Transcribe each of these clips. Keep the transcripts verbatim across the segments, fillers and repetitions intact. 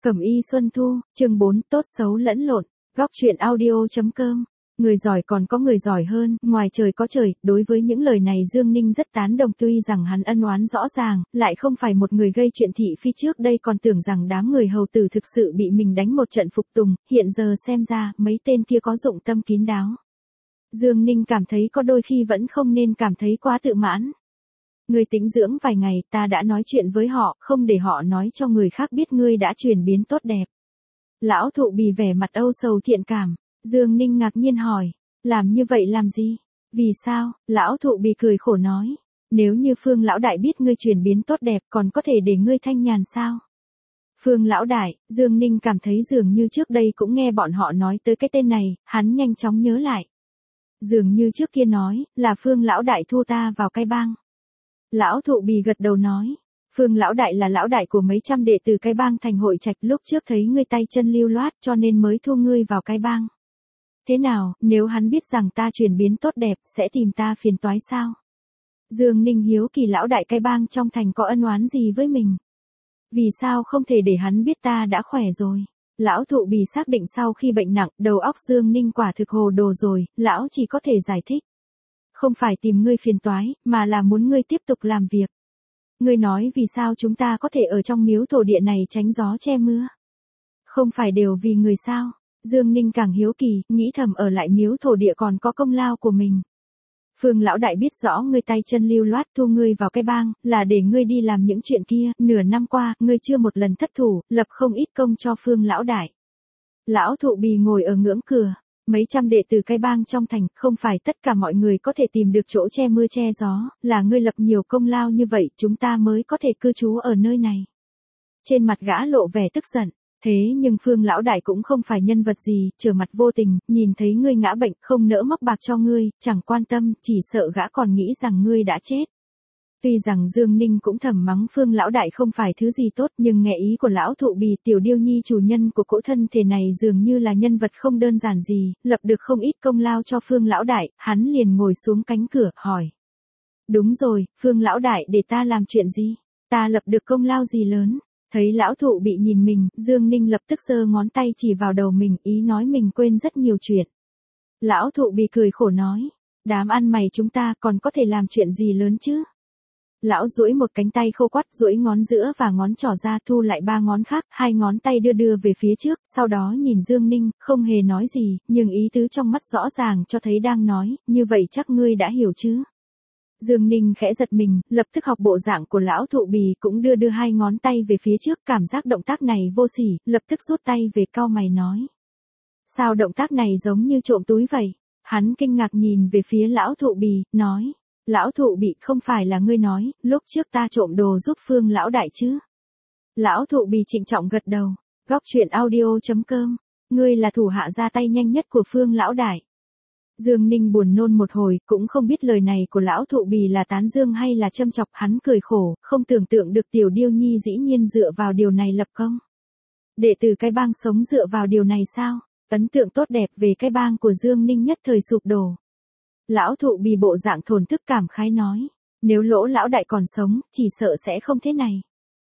Cẩm y Xuân Thu, chương bốn, tốt xấu lẫn lộn, góc truyện audio.com. Người giỏi còn có người giỏi hơn, ngoài trời có trời, đối với những lời này Dương Ninh rất tán đồng, tuy rằng hắn ân oán rõ ràng, lại không phải một người gây chuyện thị phi, trước đây còn tưởng rằng đám người hầu tử thực sự bị mình đánh một trận phục tùng, hiện giờ xem ra, mấy tên kia có dụng tâm kín đáo. Dương Ninh cảm thấy có đôi khi vẫn không nên cảm thấy quá tự mãn. Ngươi tĩnh dưỡng vài ngày, ta đã nói chuyện với họ, không để họ nói cho người khác biết ngươi đã chuyển biến tốt đẹp. Lão thụ bì vẻ mặt âu sầu thiện cảm. Dương Ninh ngạc nhiên hỏi, làm như vậy làm gì? Vì sao? Lão thụ bì cười khổ nói, nếu như Phương lão đại biết ngươi chuyển biến tốt đẹp còn có thể để ngươi thanh nhàn sao? Phương lão đại, Dương Ninh cảm thấy dường như trước đây cũng nghe bọn họ nói tới cái tên này, hắn nhanh chóng nhớ lại. Dường như trước kia nói, là Phương lão đại thu ta vào cái bang. Lão thụ bì gật đầu nói, Phương lão đại là lão đại của mấy trăm đệ tử cái bang Thành Hội Trạch, lúc trước thấy ngươi tay chân lưu loát cho nên mới thu ngươi vào cái bang. Thế nào, nếu hắn biết rằng ta chuyển biến tốt đẹp, sẽ tìm ta phiền toái sao? Dương Ninh hiếu kỳ lão đại cái bang trong thành có ân oán gì với mình? Vì sao không thể để hắn biết ta đã khỏe rồi? Lão thụ bì xác định sau khi bệnh nặng, đầu óc Dương Ninh quả thực hồ đồ rồi, lão chỉ có thể giải thích. Không phải tìm ngươi phiền toái, mà là muốn ngươi tiếp tục làm việc. Ngươi nói vì sao chúng ta có thể ở trong miếu thổ địa này tránh gió che mưa? Không phải đều vì người sao? Dương Ninh càng hiếu kỳ, nghĩ thầm ở lại miếu thổ địa còn có công lao của mình. Phương lão đại biết rõ ngươi tay chân lưu loát thu ngươi vào cái bang, là để ngươi đi làm những chuyện kia, nửa năm qua, ngươi chưa một lần thất thủ, lập không ít công cho Phương lão đại. Lão thụ bì ngồi ở ngưỡng cửa, mấy trăm đệ tử cái bang trong thành, không phải tất cả mọi người có thể tìm được chỗ che mưa che gió, là ngươi lập nhiều công lao như vậy, chúng ta mới có thể cư trú ở nơi này. Trên mặt gã lộ vẻ tức giận. Thế nhưng Phương lão đại cũng không phải nhân vật gì, trở mặt vô tình, nhìn thấy ngươi ngã bệnh, không nỡ móc bạc cho ngươi, chẳng quan tâm, chỉ sợ gã còn nghĩ rằng ngươi đã chết. Tuy rằng Dương Ninh cũng thầm mắng Phương lão đại không phải thứ gì tốt, nhưng nghe ý của lão thụ bì, tiểu điêu nhi chủ nhân của cỗ thân thể này dường như là nhân vật không đơn giản gì, lập được không ít công lao cho Phương lão đại, hắn liền ngồi xuống cánh cửa, hỏi. Đúng rồi, Phương lão đại để ta làm chuyện gì? Ta lập được công lao gì lớn? Thấy lão thụ bị nhìn mình, Dương Ninh lập tức giơ ngón tay chỉ vào đầu mình, ý nói mình quên rất nhiều chuyện. Lão thụ bị cười khổ nói, đám ăn mày chúng ta còn có thể làm chuyện gì lớn chứ? Lão duỗi một cánh tay khô quắt, duỗi ngón giữa và ngón trỏ ra, thu lại ba ngón khác, hai ngón tay đưa đưa về phía trước, sau đó nhìn Dương Ninh, không hề nói gì, nhưng ý tứ trong mắt rõ ràng cho thấy đang nói, như vậy chắc ngươi đã hiểu chứ? Dương Ninh khẽ giật mình, lập tức học bộ dạng của lão thụ bì, cũng đưa đưa hai ngón tay về phía trước, cảm giác động tác này vô sỉ, lập tức rút tay về, cau mày nói. Sao động tác này giống như trộm túi vậy? Hắn kinh ngạc nhìn về phía lão thụ bì, nói. Lão thụ bì, không phải là ngươi nói, lúc trước ta trộm đồ giúp Phương lão đại chứ? Lão thụ bì trịnh trọng gật đầu, góc truyện audio.com, ngươi là thủ hạ ra tay nhanh nhất của Phương lão đại. Dương Ninh buồn nôn một hồi, cũng không biết lời này của lão thụ bì là tán dương hay là châm chọc, hắn cười khổ, không tưởng tượng được tiểu điêu nhi dĩ nhiên dựa vào điều này lập công. Đệ tử cái bang sống dựa vào điều này sao? Ấn tượng tốt đẹp về cái bang của Dương Ninh nhất thời sụp đổ. Lão thụ bì bộ dạng thổn thức cảm khái nói, nếu Lỗ lão đại còn sống, chỉ sợ sẽ không thế này.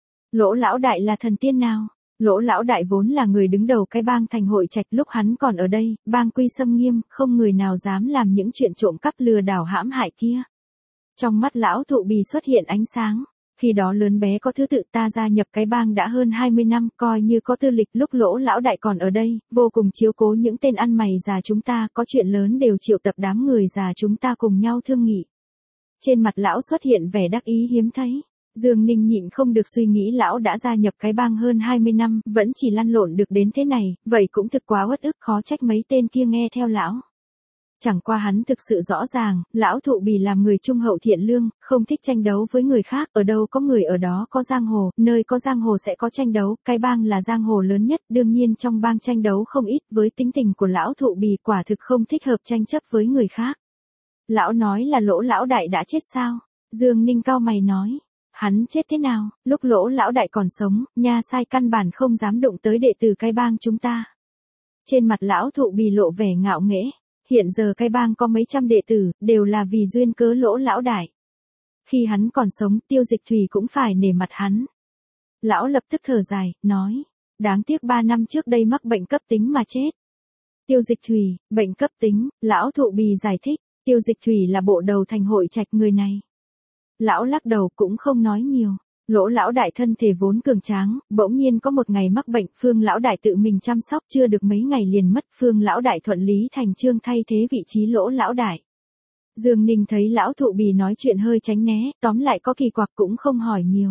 Lỗ lão đại là thần tiên nào? Lỗ lão đại vốn là người đứng đầu cái bang Thành Hội Trạch, lúc hắn còn ở đây, bang quy xâm nghiêm, không người nào dám làm những chuyện trộm cắp lừa đảo hãm hại kia. Trong mắt lão thụ bì xuất hiện ánh sáng, khi đó lớn bé có thứ tự, ta gia nhập cái bang đã hơn hai mươi năm, coi như có tư lịch, lúc Lỗ lão đại còn ở đây, vô cùng chiếu cố những tên ăn mày già chúng ta, có chuyện lớn đều triệu tập đám người già chúng ta cùng nhau thương nghị. Trên mặt lão xuất hiện vẻ đắc ý hiếm thấy. Dương Ninh nhịn không được suy nghĩ, lão đã gia nhập cái bang hơn hai mươi năm, vẫn chỉ lăn lộn được đến thế này, vậy cũng thực quá uất ức, khó trách mấy tên kia nghe theo lão. Chẳng qua hắn thực sự rõ ràng, lão thụ bì làm người trung hậu thiện lương, không thích tranh đấu với người khác, ở đâu có người ở đó có giang hồ, nơi có giang hồ sẽ có tranh đấu, cái bang là giang hồ lớn nhất, đương nhiên trong bang tranh đấu không ít, với tính tình của lão thụ bì quả thực không thích hợp tranh chấp với người khác. Lão nói là Lỗ lão đại đã chết sao? Dương Ninh cau mày nói. Hắn chết thế nào? Lúc Lỗ lão đại còn sống, nha sai căn bản không dám đụng tới đệ tử cái bang chúng ta. Trên mặt lão thụ bì lộ vẻ ngạo nghễ, hiện giờ cái bang có mấy trăm đệ tử, đều là vì duyên cớ Lỗ lão đại. Khi hắn còn sống, Tiêu Dịch Thủy cũng phải nể mặt hắn. Lão lập tức thở dài, nói, đáng tiếc ba năm trước đây mắc bệnh cấp tính mà chết. Tiêu Dịch Thủy, bệnh cấp tính, lão thụ bì giải thích, Tiêu Dịch Thủy là bộ đầu thành Hội Trạch người này. Lão lắc đầu cũng không nói nhiều. Lỗ lão đại thân thể vốn cường tráng, bỗng nhiên có một ngày mắc bệnh, Phương lão đại tự mình chăm sóc chưa được mấy ngày liền mất, Phương lão đại thuận lý thành chương thay thế vị trí Lỗ lão đại. Dương Ninh thấy lão thụ bì nói chuyện hơi tránh né, tóm lại có kỳ quặc cũng không hỏi nhiều.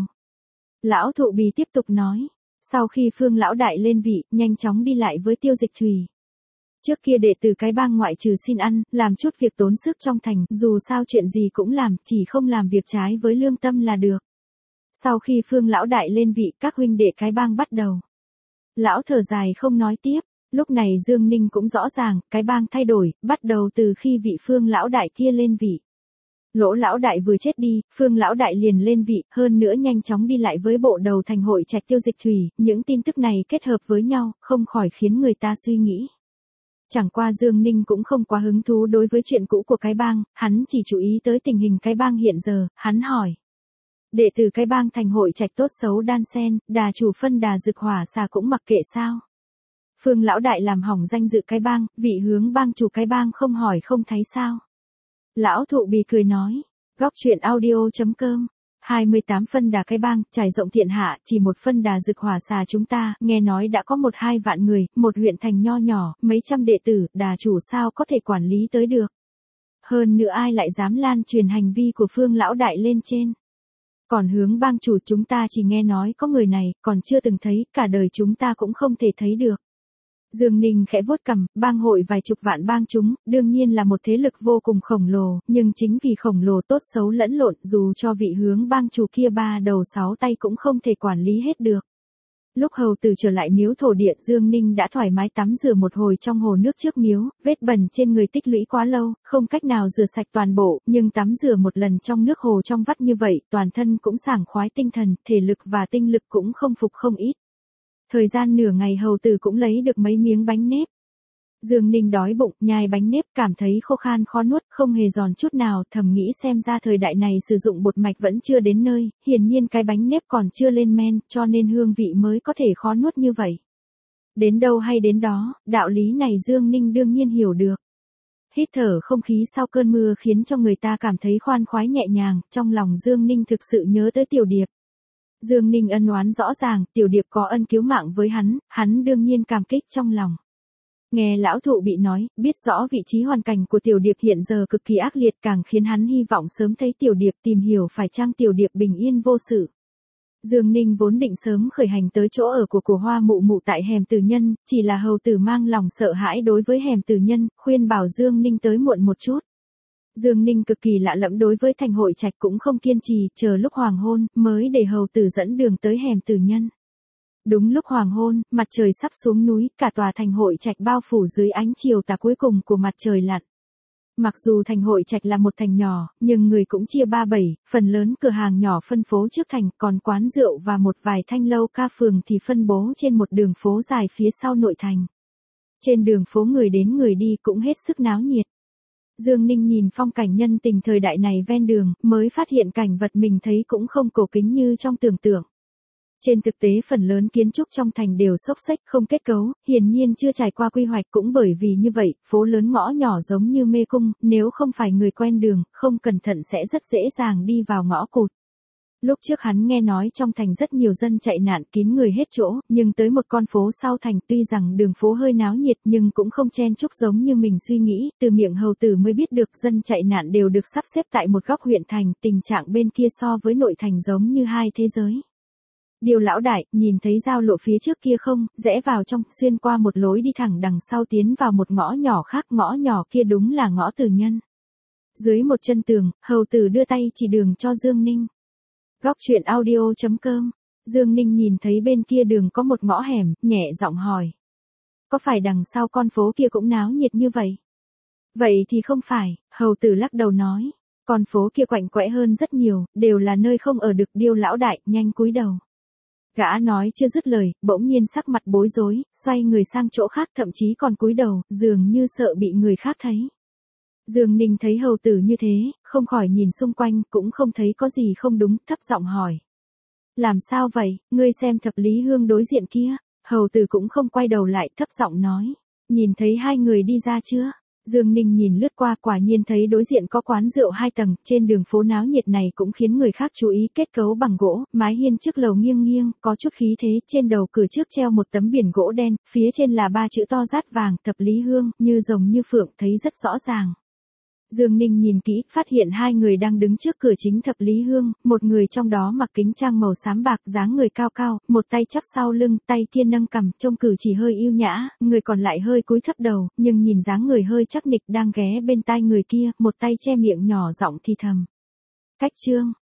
Lão thụ bì tiếp tục nói, sau khi Phương lão đại lên vị, nhanh chóng đi lại với Tiêu Dịch Thủy. Trước kia đệ tử cái bang ngoại trừ xin ăn, làm chút việc tốn sức trong thành, dù sao chuyện gì cũng làm, chỉ không làm việc trái với lương tâm là được. Sau khi Phương lão đại lên vị, các huynh đệ cái bang bắt đầu. Lão thở dài không nói tiếp, lúc này Dương Ninh cũng rõ ràng, cái bang thay đổi, bắt đầu từ khi vị Phương lão đại kia lên vị. Lỗ lão đại vừa chết đi, Phương lão đại liền lên vị, hơn nữa nhanh chóng đi lại với bộ đầu thành Hội Trạch Tiêu Dịch Thủy, những tin tức này kết hợp với nhau, không khỏi khiến người ta suy nghĩ. Chẳng qua Dương Ninh cũng không quá hứng thú đối với chuyện cũ của cái bang, hắn chỉ chú ý tới tình hình cái bang hiện giờ, hắn hỏi. Đệ tử cái bang thành Hội Trạch tốt xấu đan sen, đà chủ phân đà dực hỏa xà cũng mặc kệ sao. Phương lão đại làm hỏng danh dự cái bang, vị hướng bang chủ cái bang không hỏi không thấy sao. Lão thụ bì cười nói, góc truyện audio chấm com, hai mươi tám phân đà cái bang, trải rộng thiên hạ, chỉ một phân đà dực hỏa xà chúng ta, nghe nói đã có một hai vạn người, một huyện thành nho nhỏ, mấy trăm đệ tử, đà chủ sao có thể quản lý tới được. Hơn nữa ai lại dám lan truyền hành vi của Phương lão đại lên trên. Còn hướng bang chủ chúng ta chỉ nghe nói có người này, còn chưa từng thấy, cả đời chúng ta cũng không thể thấy được. Dương Ninh khẽ vuốt cằm, bang hội vài chục vạn bang chúng, đương nhiên là một thế lực vô cùng khổng lồ, nhưng chính vì khổng lồ tốt xấu lẫn lộn, dù cho vị hướng bang chủ kia ba đầu sáu tay cũng không thể quản lý hết được. Lúc hầu tử trở lại miếu thổ địa, Dương Ninh đã thoải mái tắm rửa một hồi trong hồ nước trước miếu, vết bẩn trên người tích lũy quá lâu, không cách nào rửa sạch toàn bộ, nhưng tắm rửa một lần trong nước hồ trong vắt như vậy, toàn thân cũng sảng khoái tinh thần, thể lực và tinh lực cũng không phục không ít. Thời gian nửa ngày hầu tử cũng lấy được mấy miếng bánh nếp. Dương Ninh đói bụng, nhai bánh nếp, cảm thấy khô khan khó nuốt, không hề giòn chút nào, thầm nghĩ xem ra thời đại này sử dụng bột mạch vẫn chưa đến nơi, hiển nhiên cái bánh nếp còn chưa lên men, cho nên hương vị mới có thể khó nuốt như vậy. Đến đâu hay đến đó, đạo lý này Dương Ninh đương nhiên hiểu được. Hít thở không khí sau cơn mưa khiến cho người ta cảm thấy khoan khoái nhẹ nhàng, trong lòng Dương Ninh thực sự nhớ tới Tiểu Điệp. Dương Ninh ân oán rõ ràng, Tiểu Điệp có ân cứu mạng với hắn, hắn đương nhiên cảm kích trong lòng. Nghe lão thụ bị nói, biết rõ vị trí hoàn cảnh của Tiểu Điệp hiện giờ cực kỳ ác liệt, càng khiến hắn hy vọng sớm thấy Tiểu Điệp, tìm hiểu phải chăng Tiểu Điệp bình yên vô sự. Dương Ninh vốn định sớm khởi hành tới chỗ ở của của Hoa Mụ Mụ tại hẻm Tử Nhân, chỉ là hầu tử mang lòng sợ hãi đối với hẻm Tử Nhân, khuyên bảo Dương Ninh tới muộn một chút. Dương Ninh cực kỳ lạ lẫm đối với thành Hội Trạch cũng không kiên trì, chờ lúc hoàng hôn, mới để hầu tử dẫn đường tới hẻm Tử Nhân. Đúng lúc hoàng hôn, mặt trời sắp xuống núi, cả tòa thành Hội Trạch bao phủ dưới ánh chiều tà cuối cùng của mặt trời lặn. Mặc dù thành Hội Trạch là một thành nhỏ, nhưng người cũng chia ba bảy, phần lớn cửa hàng nhỏ phân phố trước thành, còn quán rượu và một vài thanh lâu ca phường thì phân bố trên một đường phố dài phía sau nội thành. Trên đường phố người đến người đi cũng hết sức náo nhiệt. Dương Ninh nhìn phong cảnh nhân tình thời đại này ven đường, mới phát hiện cảnh vật mình thấy cũng không cổ kính như trong tưởng tượng. Trên thực tế phần lớn kiến trúc trong thành đều xốc xếch không kết cấu, hiển nhiên chưa trải qua quy hoạch, cũng bởi vì như vậy, phố lớn ngõ nhỏ giống như mê cung, nếu không phải người quen đường, không cẩn thận sẽ rất dễ dàng đi vào ngõ cụt. Lúc trước hắn nghe nói trong thành rất nhiều dân chạy nạn kín người hết chỗ, nhưng tới một con phố sau thành tuy rằng đường phố hơi náo nhiệt nhưng cũng không chen chúc giống như mình suy nghĩ, từ miệng hầu tử mới biết được dân chạy nạn đều được sắp xếp tại một góc huyện thành, tình trạng bên kia so với nội thành giống như hai thế giới. Điều lão đại, nhìn thấy giao lộ phía trước kia không, rẽ vào trong, xuyên qua một lối đi thẳng đằng sau tiến vào một ngõ nhỏ khác, ngõ nhỏ kia đúng là ngõ Tử Nhân. Dưới một chân tường, hầu tử đưa tay chỉ đường cho Dương Ninh. Góc truyện audio chấm com, Dương Ninh nhìn thấy bên kia đường có một ngõ hẻm, nhẹ giọng hỏi. Có phải đằng sau con phố kia cũng náo nhiệt như vậy? Vậy thì không phải, hầu tử lắc đầu nói. Con phố kia quạnh quẽ hơn rất nhiều, đều là nơi không ở được. Điêu lão đại, nhanh cúi đầu. Gã nói chưa dứt lời, bỗng nhiên sắc mặt bối rối, xoay người sang chỗ khác, thậm chí còn cúi đầu, dường như sợ bị người khác thấy. Dương Ninh thấy hầu tử như thế, không khỏi nhìn xung quanh, cũng không thấy có gì không đúng, thấp giọng hỏi. Làm sao vậy, ngươi xem thập lý hương đối diện kia. Hầu Tử cũng không quay đầu lại, thấp giọng nói. Nhìn thấy hai người đi ra chưa? Dương Ninh nhìn lướt qua, quả nhiên thấy đối diện có quán rượu hai tầng, trên đường phố náo nhiệt này cũng khiến người khác chú ý, kết cấu bằng gỗ, mái hiên trước lầu nghiêng nghiêng, có chút khí thế, trên đầu cửa trước treo một tấm biển gỗ đen, phía trên là ba chữ to rát vàng, Thập Lý Hương, như rồng như phượng, thấy rất rõ ràng. Dương Ninh nhìn kỹ, phát hiện hai người đang đứng trước cửa chính Thập Lý Hương, một người trong đó mặc kính trang màu xám bạc, dáng người cao cao, một tay chắp sau lưng, tay kia nâng cằm, trông cử chỉ hơi yêu nhã, người còn lại hơi cúi thấp đầu, nhưng nhìn dáng người hơi chắc nịch, đang ghé bên tai người kia, một tay che miệng nhỏ giọng thì thầm. Cách Trương,